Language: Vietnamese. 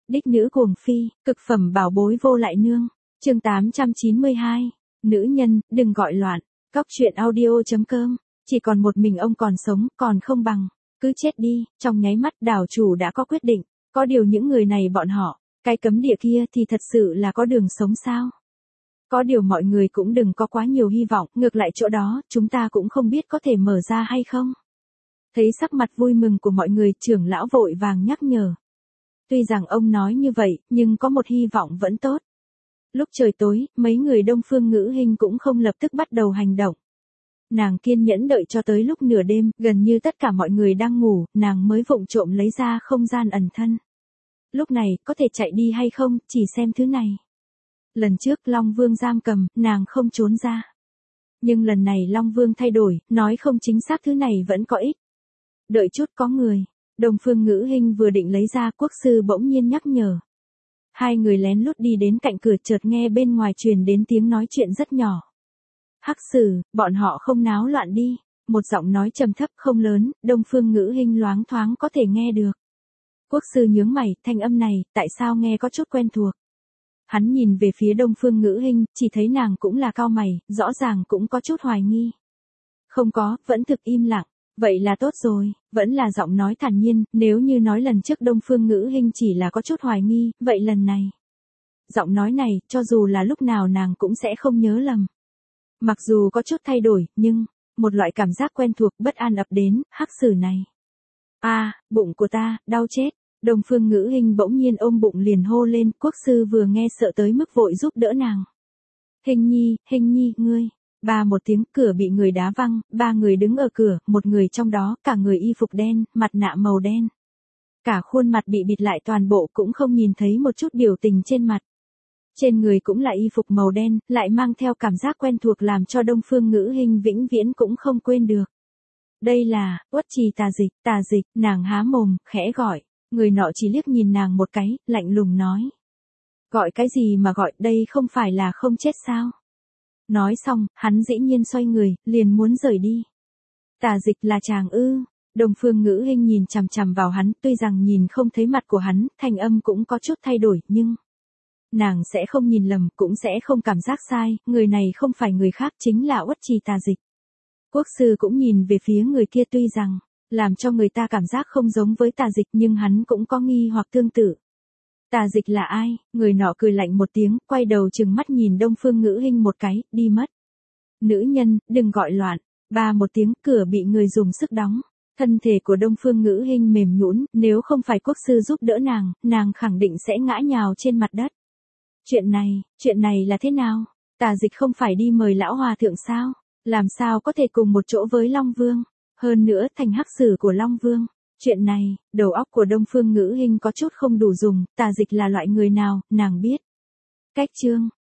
Đích nữ cuồng phi, cực phẩm bảo bối vô lại nương. Chương 892. Nữ nhân, đừng gọi loạn. Cóc truyện audio.com. Chỉ còn một mình ông còn sống, còn không bằng cứ chết đi. Trong nháy mắt đảo chủ đã có quyết định. Có điều những người này bọn họ, cái cấm địa kia thì thật sự là có đường sống sao? Có điều mọi người cũng đừng có quá nhiều hy vọng, ngược lại chỗ đó, chúng ta cũng không biết có thể mở ra hay không. Thấy sắc mặt vui mừng của mọi người, trưởng lão vội vàng nhắc nhở. Tuy rằng ông nói như vậy, nhưng có một hy vọng vẫn tốt. Lúc trời tối, mấy người Đông Phương Ngữ Hinh cũng không lập tức bắt đầu hành động. Nàng kiên nhẫn đợi cho tới lúc nửa đêm, gần như tất cả mọi người đang ngủ, nàng mới vụng trộm lấy ra không gian ẩn thân. Lúc này, có thể chạy đi hay không, chỉ xem thứ này. Lần trước Long Vương giam cầm, nàng không trốn ra. Nhưng lần này Long Vương thay đổi, nói không chính xác thứ này vẫn có ích. Đợi chút có người. Đông Phương Ngữ Hinh vừa định lấy ra, quốc sư bỗng nhiên nhắc nhở. Hai người lén lút đi đến cạnh cửa, chợt nghe bên ngoài truyền đến tiếng nói chuyện rất nhỏ. Hắc Sử, bọn họ không náo loạn đi. Một giọng nói trầm thấp không lớn, Đông Phương Ngữ Hinh loáng thoáng có thể nghe được. Quốc sư nhướng mày, thanh âm này, tại sao nghe có chút quen thuộc. Hắn nhìn về phía Đông Phương Ngữ Hinh, chỉ thấy nàng cũng là cau mày, rõ ràng cũng có chút hoài nghi. Không có, vẫn thực im lặng. Vậy là tốt rồi, vẫn là giọng nói thản nhiên, nếu như nói lần trước Đông Phương Ngữ Hinh chỉ là có chút hoài nghi, vậy lần này. Giọng nói này, cho dù là lúc nào nàng cũng sẽ không nhớ lầm. Mặc dù có chút thay đổi, nhưng, một loại cảm giác quen thuộc bất an ập đến, Hắc Sử này. Bụng của ta, đau chết. Đông Phương Ngữ Hinh bỗng nhiên ôm bụng liền hô lên, quốc sư vừa nghe sợ tới mức vội giúp đỡ nàng. Hình nhi, ngươi. Ba một tiếng, cửa bị người đá văng, ba người đứng ở cửa, một người trong đó, cả người y phục đen, mặt nạ màu đen. Cả khuôn mặt bị bịt lại toàn bộ, cũng không nhìn thấy một chút biểu tình trên mặt. Trên người cũng là y phục màu đen, lại mang theo cảm giác quen thuộc làm cho Đông Phương Ngữ Hinh vĩnh viễn cũng không quên được. Đây là, Uất Trì Tà Dịch, nàng há mồm, khẽ gọi. Người nọ chỉ liếc nhìn nàng một cái, lạnh lùng nói. Gọi cái gì mà gọi, đây không phải là không chết sao? Nói xong, hắn dĩ nhiên xoay người, liền muốn rời đi. Tà Dịch là chàng ư? Đông Phương Ngữ Hinh nhìn chằm chằm vào hắn, tuy rằng nhìn không thấy mặt của hắn, thanh âm cũng có chút thay đổi, nhưng nàng sẽ không nhìn lầm, cũng sẽ không cảm giác sai, người này không phải người khác, chính là Uất Trì Tà Dịch. Quốc sư cũng nhìn về phía người kia, tuy rằng làm cho người ta cảm giác không giống với Tà Dịch, nhưng hắn cũng có nghi hoặc tương tự. Tà Dịch là ai? Người nọ cười lạnh một tiếng, quay đầu trừng mắt nhìn Đông Phương Ngữ Hinh một cái, đi mất. Nữ nhân, đừng gọi loạn. Ba một tiếng, cửa bị người dùng sức đóng. Thân thể của Đông Phương Ngữ Hinh mềm nhũn, nếu không phải quốc sư giúp đỡ nàng khẳng định sẽ ngã nhào trên mặt đất. Chuyện này là thế nào? Tà Dịch không phải đi mời lão hòa thượng sao? Làm sao có thể cùng một chỗ với Long Vương? Hơn nữa thành Hắc Sử của Long Vương. Chuyện này, đầu óc của Đông Phương Ngữ Hinh có chút không đủ dùng, Tà Dịch là loại người nào, nàng biết. Cách chương.